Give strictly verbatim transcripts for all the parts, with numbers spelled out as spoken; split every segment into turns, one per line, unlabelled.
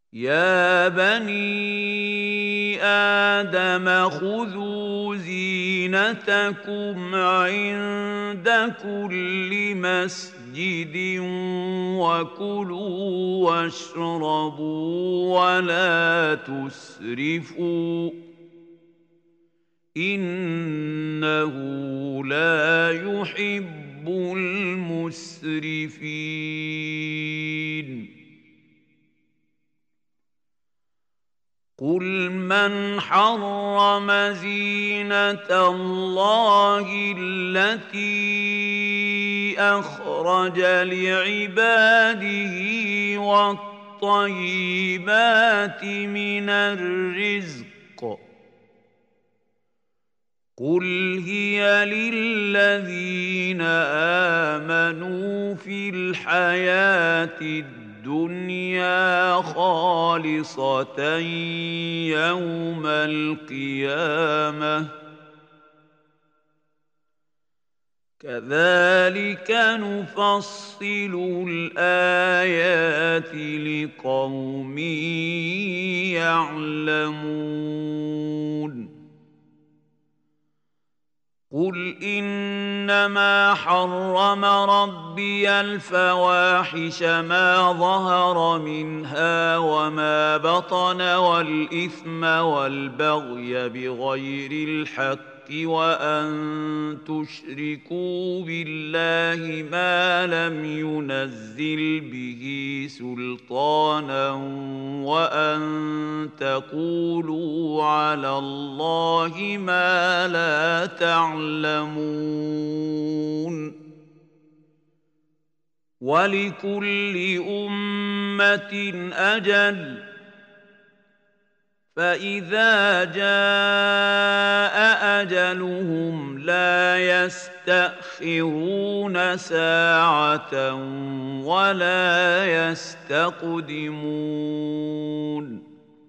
يا بني آدم خذوا زينتكم عند كل مسجد وكلوا واشربوا ولا تسرفوا إنه لا يحب المسرفين. قل من حرم زينة الله التي أخرج لعباده والطيبات من الرزق قل هي للذين آمنوا في الحياة الدنيا الدنيا خالصة يوم القيامة كذلك نفصل الآيات لقوم يعلمون. قل إنما حرم ربي الفواحش ما ظهر منها وما بطن والإثم والبغي بغير الحق وأن تشركوا بالله ما لم ينزل به سلطانا وأن تقولوا على الله ما لا تعلمون. ولكل أمة أجل فإذا جاء أجلهم لا يستأخرون ساعة ولا يستقدمون.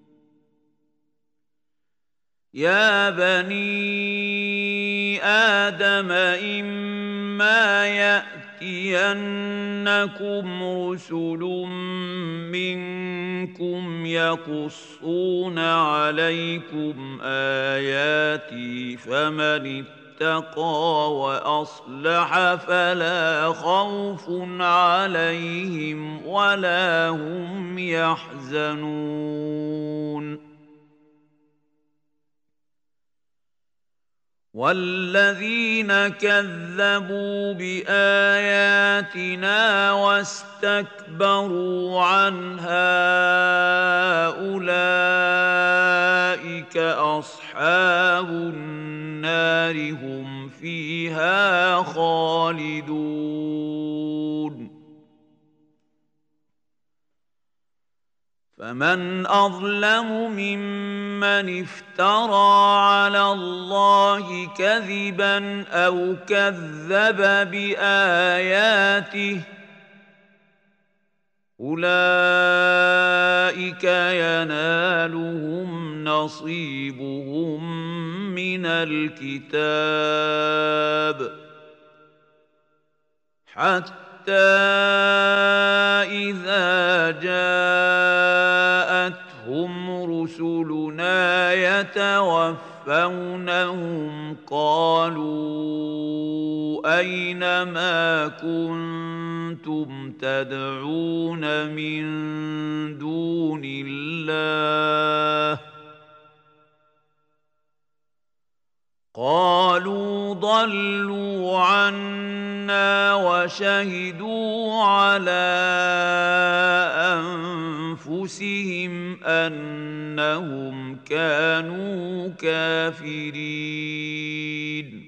يا بني آدم إما يأتينكم رسل منكم يقصون عليكم آياتي فمن اتقى وأصلح فلا خوف عليهم ولا هم يحزنون. والذين كذبوا بآياتنا واستكبروا عنها أولئك أصحاب النار هم فيها خالدون. فمن أظلم ممن افترى على الله كذبا أو كذب بآياته أولئك ينالهم نصيبهم من الكتاب حتى إذا جاءتهم رسلنا يتوفونهم قالوا أين ما كنتم تدعون من دون الله قالوا ضلوا عنا وشهدوا على أنفسهم أنهم كانوا كافرين.